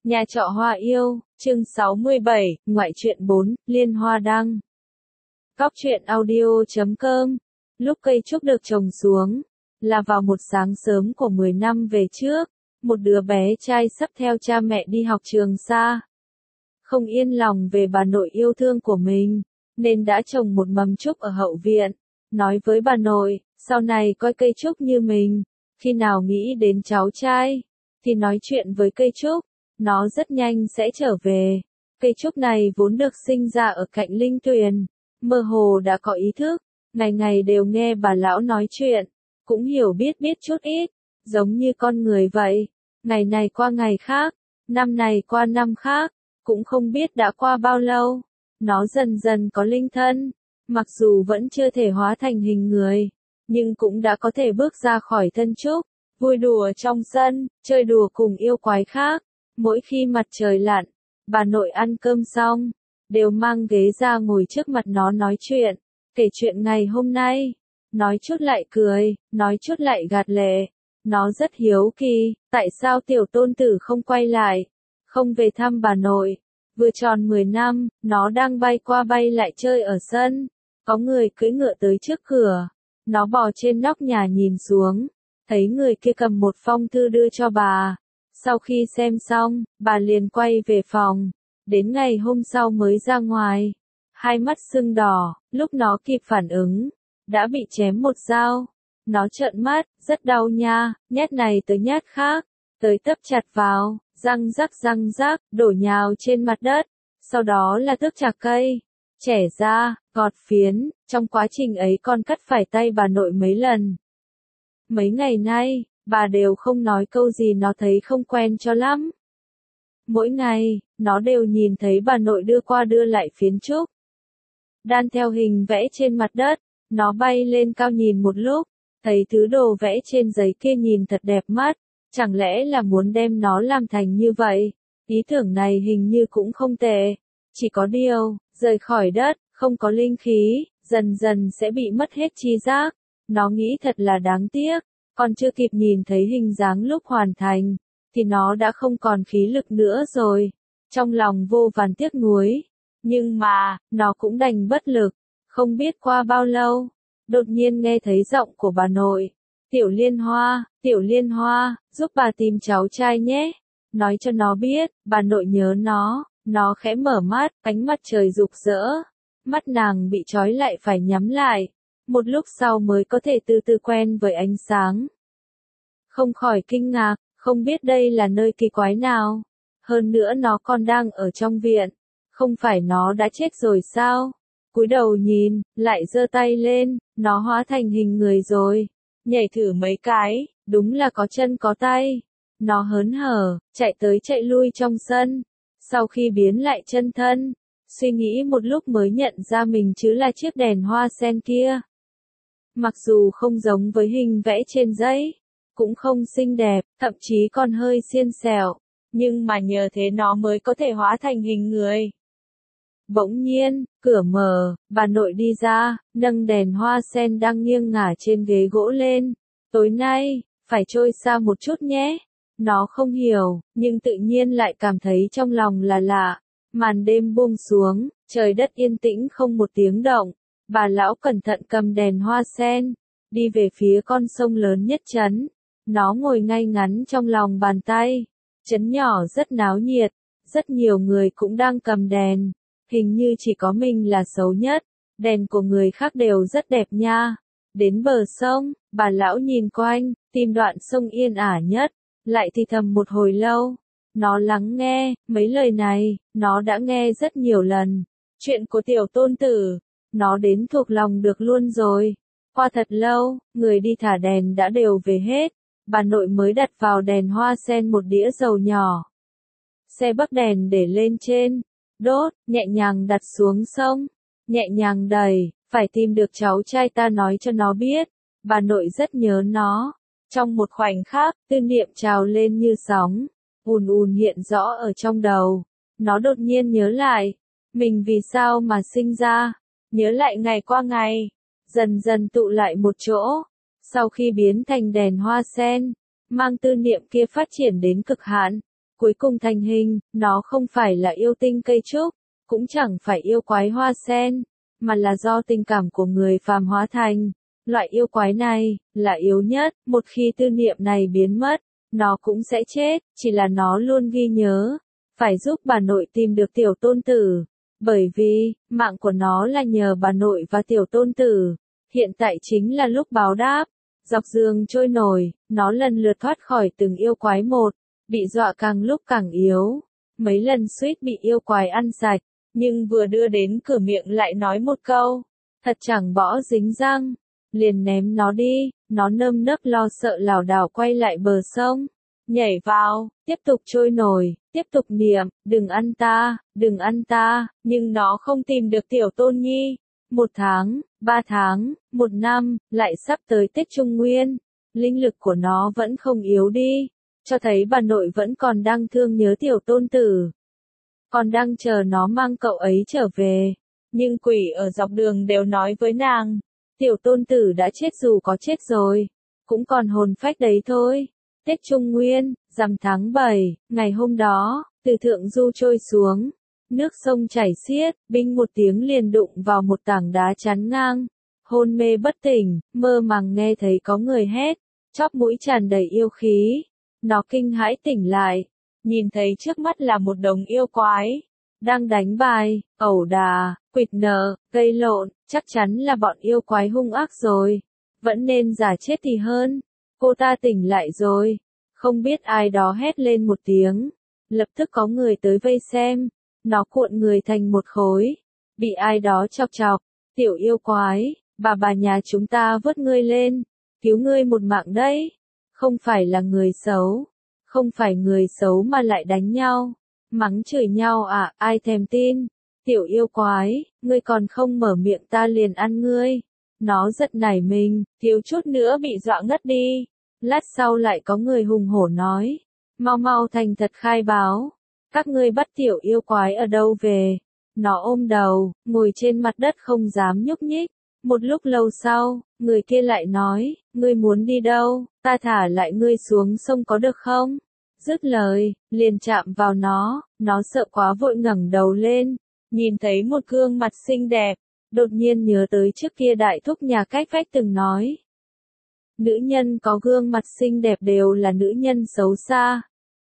Nhà trọ hoa yêu, chương 67, ngoại truyện 4, Liên Hoa đăng. Góc truyện audio.com. Lúc cây trúc được trồng xuống, là vào một sáng sớm của 10 năm về trước, một đứa bé trai sắp theo cha mẹ đi học trường xa. Không yên lòng về bà nội yêu thương của mình, nên đã trồng một mầm trúc ở hậu viện. Nói với bà nội, sau này coi cây trúc như mình, khi nào nghĩ đến cháu trai, thì nói chuyện với cây trúc. Nó rất nhanh sẽ trở về. Cây trúc này vốn được sinh ra ở cạnh linh tuyền, mơ hồ đã có ý thức, ngày ngày đều nghe bà lão nói chuyện, cũng hiểu biết chút ít, giống như con người vậy. Ngày này qua ngày khác, năm này qua năm khác, cũng không biết đã qua bao lâu. Nó dần dần có linh thân, mặc dù vẫn chưa thể hóa thành hình người, nhưng cũng đã có thể bước ra khỏi thân trúc, vui đùa trong sân, chơi đùa cùng yêu quái khác. Mỗi khi mặt trời lặn, bà nội ăn cơm xong, đều mang ghế ra ngồi trước mặt nó nói chuyện, kể chuyện ngày hôm nay, nói chút lại cười, nói chút lại gạt lệ. Nó rất hiếu kỳ, tại sao tiểu tôn tử không quay lại, không về thăm bà nội. Vừa tròn 10 năm, nó đang bay qua bay lại chơi ở sân, có người cưỡi ngựa tới trước cửa, nó bò trên nóc nhà nhìn xuống, thấy người kia cầm một phong thư đưa cho bà. Sau khi xem xong, bà liền quay về phòng, đến ngày hôm sau mới ra ngoài. Hai mắt sưng đỏ, lúc nó kịp phản ứng, đã bị chém một dao. Nó trợn mắt, rất đau nha, nhát này tới nhát khác, tới tấp chặt vào, răng rắc, đổ nhào trên mặt đất. Sau đó là tước chạc cây, chẻ ra, gọt phiến, trong quá trình ấy còn cắt phải tay bà nội mấy lần. Mấy ngày nay, bà đều không nói câu gì, nó thấy không quen cho lắm. Mỗi ngày, nó đều nhìn thấy bà nội đưa qua đưa lại phiến trúc, đan theo hình vẽ trên mặt đất. Nó bay lên cao nhìn một lúc, thấy thứ đồ vẽ trên giấy kia nhìn thật đẹp mắt, chẳng lẽ là muốn đem nó làm thành như vậy. Ý tưởng này hình như cũng không tệ, chỉ có điều, rời khỏi đất, không có linh khí, dần dần sẽ bị mất hết tri giác. Nó nghĩ thật là đáng tiếc. Còn chưa kịp nhìn thấy hình dáng lúc hoàn thành, thì nó đã không còn khí lực nữa rồi. Trong lòng vô vàn tiếc nuối, nhưng mà, nó cũng đành bất lực. Không biết qua bao lâu, đột nhiên nghe thấy giọng của bà nội. Tiểu Liên Hoa, giúp bà tìm cháu trai nhé. Nói cho nó biết, bà nội nhớ nó khẽ mở mắt, ánh mặt trời rực rỡ. Mắt nàng bị trói lại phải nhắm lại. Một lúc sau mới có thể từ từ quen với ánh sáng. Không khỏi kinh ngạc, không biết đây là nơi kỳ quái nào. Hơn nữa nó còn đang ở trong viện. Không phải nó đã chết rồi sao? Cúi đầu nhìn, lại giơ tay lên, nó hóa thành hình người rồi. Nhảy thử mấy cái, đúng là có chân có tay. Nó hớn hở, chạy tới chạy lui trong sân. Sau khi biến lại chân thân, suy nghĩ một lúc mới nhận ra mình chứ là chiếc đèn hoa sen kia. Mặc dù không giống với hình vẽ trên giấy, cũng không xinh đẹp, thậm chí còn hơi xiên xẻo, nhưng mà nhờ thế nó mới có thể hóa thành hình người. Bỗng nhiên, cửa mở, bà nội đi ra, nâng đèn hoa sen đang nghiêng ngả trên ghế gỗ lên. Tối nay, phải trôi xa một chút nhé. Nó không hiểu, nhưng tự nhiên lại cảm thấy trong lòng là lạ. Màn đêm buông xuống, trời đất yên tĩnh không một tiếng động. Bà lão cẩn thận cầm đèn hoa sen, đi về phía con sông lớn nhất trấn. Nó ngồi ngay ngắn trong lòng bàn tay. Trấn nhỏ rất náo nhiệt, rất nhiều người cũng đang cầm đèn. Hình như chỉ có mình là xấu nhất, đèn của người khác đều rất đẹp nha. Đến bờ sông, bà lão nhìn quanh, tìm đoạn sông yên ả nhất, lại thì thầm một hồi lâu. Nó lắng nghe, mấy lời này, nó đã nghe rất nhiều lần. Chuyện của tiểu tôn tử, nó đến thuộc lòng được luôn rồi. Qua thật lâu, người đi thả đèn đã đều về hết. Bà nội mới đặt vào đèn hoa sen một đĩa dầu nhỏ. Xe bắc đèn để lên trên, đốt, nhẹ nhàng đặt xuống sông, nhẹ nhàng đẩy, phải tìm được cháu trai ta nói cho nó biết. Bà nội rất nhớ nó. Trong một khoảnh khắc, tư niệm trào lên như sóng, ùn hiện rõ ở trong đầu. Nó đột nhiên nhớ lại, mình vì sao mà sinh ra, nhớ lại ngày qua ngày, dần dần tụ lại một chỗ. Sau khi biến thành đèn hoa sen, mang tư niệm kia phát triển đến cực hạn, cuối cùng thành hình, nó không phải là yêu tinh cây trúc, cũng chẳng phải yêu quái hoa sen, mà là do tình cảm của người phàm hóa thành. Loại yêu quái này, là yếu nhất, một khi tư niệm này biến mất, nó cũng sẽ chết, chỉ là nó luôn ghi nhớ, phải giúp bà nội tìm được tiểu tôn tử, bởi vì, mạng của nó là nhờ bà nội và tiểu tôn tử, hiện tại chính là lúc báo đáp. Dọc giường trôi nổi, nó lần lượt thoát khỏi từng yêu quái một, bị dọa càng lúc càng yếu, mấy lần suýt bị yêu quái ăn sạch, nhưng vừa đưa đến cửa miệng lại nói một câu, thật chẳng bỏ dính răng, liền ném nó đi, nó nơm nớp lo sợ lảo đảo quay lại bờ sông, nhảy vào, tiếp tục trôi nổi, tiếp tục niệm, đừng ăn ta, nhưng nó không tìm được tiểu tôn nhi. 1 tháng, 3 tháng, 1 năm, lại sắp tới Tết Trung Nguyên, linh lực của nó vẫn không yếu đi, cho thấy bà nội vẫn còn đang thương nhớ tiểu tôn tử, còn đang chờ nó mang cậu ấy trở về. Nhưng quỷ ở dọc đường đều nói với nàng, tiểu tôn tử đã chết, dù có chết rồi, cũng còn hồn phách đấy thôi. Tết Trung Nguyên, rằm tháng 7, ngày hôm đó, từ thượng du trôi xuống, nước sông chảy xiết, binh một tiếng liền đụng vào một tảng đá chắn ngang, hôn mê bất tỉnh, mơ màng nghe thấy có người hét, chóp mũi tràn đầy yêu khí, nó kinh hãi tỉnh lại, nhìn thấy trước mắt là một đống yêu quái, đang đánh bài, ẩu đà, quỵt nợ, gây lộn, chắc chắn là bọn yêu quái hung ác rồi, vẫn nên giả chết thì hơn. Cô ta tỉnh lại rồi, không biết ai đó hét lên một tiếng, lập tức có người tới vây xem, nó cuộn người thành một khối, bị ai đó chọc chọc, tiểu yêu quái, bà nhà chúng ta vớt ngươi lên, cứu ngươi một mạng đấy, không phải là người xấu, không phải người xấu mà lại đánh nhau, mắng chửi nhau à, ai thèm tin, tiểu yêu quái, ngươi còn không mở miệng ta liền ăn ngươi. Nó giật nảy mình, thiếu chút nữa bị dọa ngất đi. Lát sau lại có người hùng hổ nói, mau mau thành thật khai báo, các ngươi bắt tiểu yêu quái ở đâu về. Nó ôm đầu, ngồi trên mặt đất không dám nhúc nhích. Một lúc lâu sau, người kia lại nói, ngươi muốn đi đâu, ta thả lại ngươi xuống sông có được không? Dứt lời, liền chạm vào nó sợ quá vội ngẩng đầu lên, nhìn thấy một gương mặt xinh đẹp. Đột nhiên nhớ tới trước kia đại thúc nhà cách vách từng nói. Nữ nhân có gương mặt xinh đẹp đều là nữ nhân xấu xa.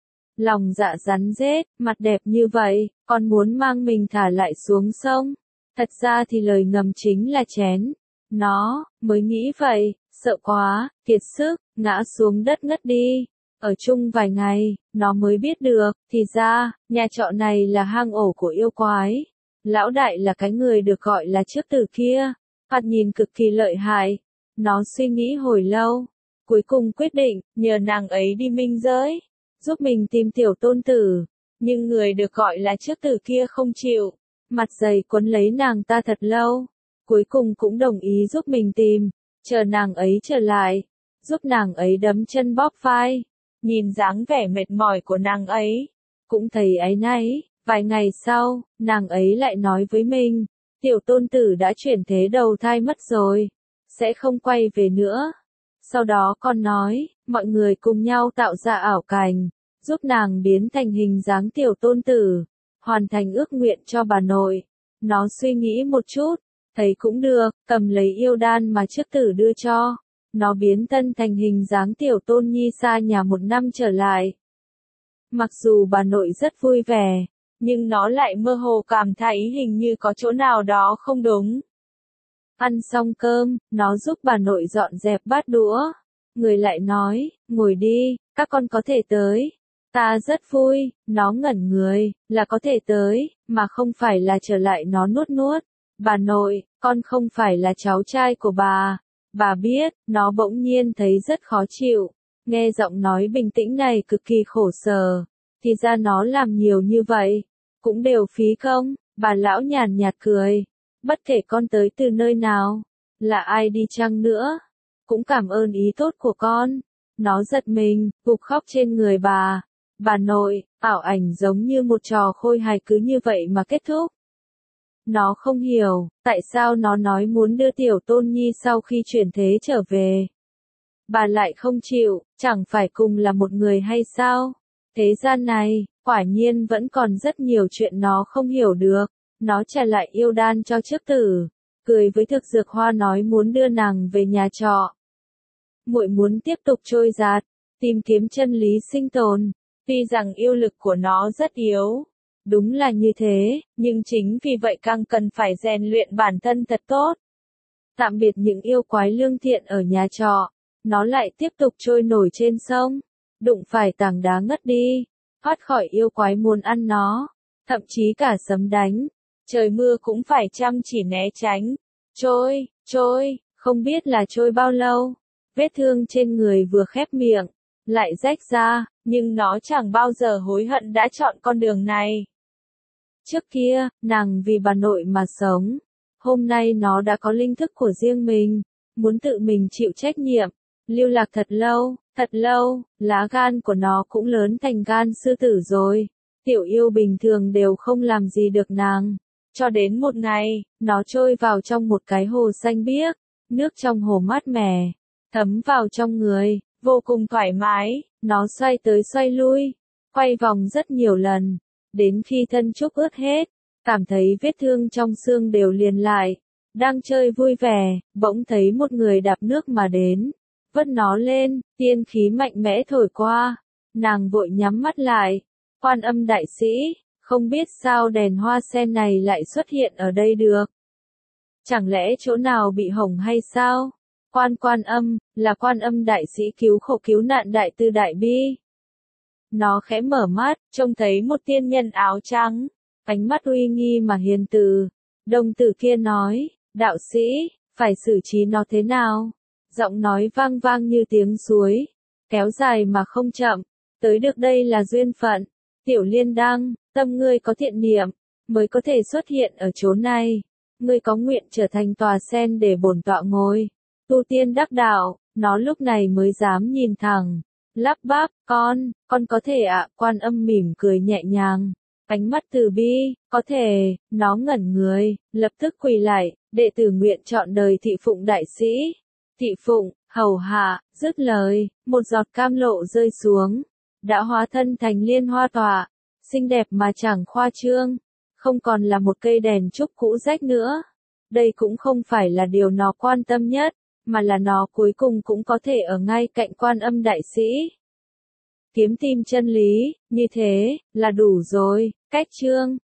Lòng dạ rắn rết, mặt đẹp như vậy, còn muốn mang mình thả lại xuống sông. Thật ra thì lời ngầm chính là chén. Nó, mới nghĩ vậy, sợ quá, kiệt sức, ngã xuống đất ngất đi. Ở chung vài ngày, nó mới biết được, thì ra, nhà trọ này là hang ổ của yêu quái. Lão đại là cái người được gọi là trước tử kia, thoạt nhìn cực kỳ lợi hại. Nó suy nghĩ hồi lâu, cuối cùng quyết định, nhờ nàng ấy đi minh giới, giúp mình tìm tiểu tôn tử. Nhưng người được gọi là trước tử kia không chịu, mặt dày quấn lấy nàng ta thật lâu. Cuối cùng cũng đồng ý giúp mình tìm, chờ nàng ấy trở lại, giúp nàng ấy đấm chân bóp vai. Nhìn dáng vẻ mệt mỏi của nàng ấy, cũng thấy áy náy. Vài ngày sau, nàng ấy lại nói với mình, tiểu tôn tử đã chuyển thế đầu thai mất rồi, sẽ không quay về nữa. Sau đó còn nói, mọi người cùng nhau tạo ra ảo cảnh, giúp nàng biến thành hình dáng tiểu tôn tử, hoàn thành ước nguyện cho bà nội. Nó suy nghĩ một chút, thấy cũng được, cầm lấy yêu đan mà trước tử đưa cho. Nó biến thân thành hình dáng tiểu tôn nhi xa nhà 1 năm trở lại. Mặc dù bà nội rất vui vẻ, nhưng nó lại mơ hồ cảm thấy hình như có chỗ nào đó không đúng. Ăn xong cơm, nó giúp bà nội dọn dẹp bát đũa. Người lại nói, ngồi đi, các con có thể tới. Ta rất vui, nó ngẩn người, là có thể tới, mà không phải là trở lại nó nuốt nuốt. Bà nội, con không phải là cháu trai của bà. Bà biết, nó bỗng nhiên thấy rất khó chịu. Nghe giọng nói bình tĩnh này cực kỳ khổ sở. Thì ra nó làm nhiều như vậy, cũng đều phí công. Bà lão nhàn nhạt cười. Bất kể con tới từ nơi nào, là ai đi chăng nữa, cũng cảm ơn ý tốt của con. Nó giật mình, gục khóc trên người bà. Bà nội, ảo ảnh giống như một trò khôi hài cứ như vậy mà kết thúc. Nó không hiểu, tại sao nó nói muốn đưa tiểu tôn nhi sau khi chuyển thế trở về. Bà lại không chịu, chẳng phải cùng là một người hay sao? Thế gian này, quả nhiên vẫn còn rất nhiều chuyện nó không hiểu được. Nó trả lại yêu đan cho trước tử, cười với thực dược hoa nói muốn đưa nàng về nhà trọ. Muội muốn tiếp tục trôi dạt, tìm kiếm chân lý sinh tồn, tuy rằng yêu lực của nó rất yếu. Đúng là như thế, nhưng chính vì vậy càng cần phải rèn luyện bản thân thật tốt. Tạm biệt những yêu quái lương thiện ở nhà trọ, nó lại tiếp tục trôi nổi trên sông, đụng phải tảng đá ngất đi, thoát khỏi yêu quái muốn ăn nó, thậm chí cả sấm đánh, trời mưa cũng phải chăm chỉ né tránh, trôi, không biết là trôi bao lâu, vết thương trên người vừa khép miệng, lại rách ra, nhưng nó chẳng bao giờ hối hận đã chọn con đường này. Trước kia, nàng vì bà nội mà sống. Hôm nay nó đã có linh thức của riêng mình, muốn tự mình chịu trách nhiệm, lưu lạc thật lâu, lá gan của nó cũng lớn thành gan sư tử rồi. Tiểu yêu bình thường đều không làm gì được nàng. Cho đến một ngày, nó trôi vào trong một cái hồ xanh biếc, nước trong hồ mát mẻ, thấm vào trong người, vô cùng thoải mái, nó xoay tới xoay lui, quay vòng rất nhiều lần, đến khi thân trúc ướt hết. Cảm thấy vết thương trong xương đều liền lại, đang chơi vui vẻ, bỗng thấy một người đạp nước mà đến, vớt nó lên, tiên khí mạnh mẽ thổi qua, nàng vội nhắm mắt lại, Quan Âm đại sĩ, không biết sao đèn hoa sen này lại xuất hiện ở đây được. Chẳng lẽ chỗ nào bị hỏng hay sao? Quan Âm, là Quan Âm đại sĩ cứu khổ cứu nạn đại từ đại bi. Nó khẽ mở mắt, trông thấy một tiên nhân áo trắng. Ánh mắt uy nghi mà hiền từ, đồng tử kia nói, đạo sĩ, phải xử trí nó thế nào? Giọng nói vang vang như tiếng suối, kéo dài mà không chậm, tới được đây là duyên phận, Tiểu Liên Đăng, tâm ngươi có thiện niệm, mới có thể xuất hiện ở chốn này, ngươi có nguyện trở thành tòa sen để bổn tọa ngồi, tu tiên đắc đạo, nó lúc này mới dám nhìn thẳng, lắp bắp, con có thể ạ, Quan Âm mỉm cười nhẹ nhàng. Ánh mắt từ bi, có thể, nó ngẩn người, lập tức quỳ lại, đệ tử nguyện chọn đời thị phụng đại sĩ. Thị phụng, hầu hạ, dứt lời, một giọt cam lộ rơi xuống, đã hóa thân thành liên hoa tọa, xinh đẹp mà chẳng khoa trương, không còn là một cây đèn trúc cũ rách nữa. Đây cũng không phải là điều nó quan tâm nhất, mà là nó cuối cùng cũng có thể ở ngay cạnh Quan Âm đại sĩ. Kiếm tìm chân lý, như thế, là đủ rồi. Cách chương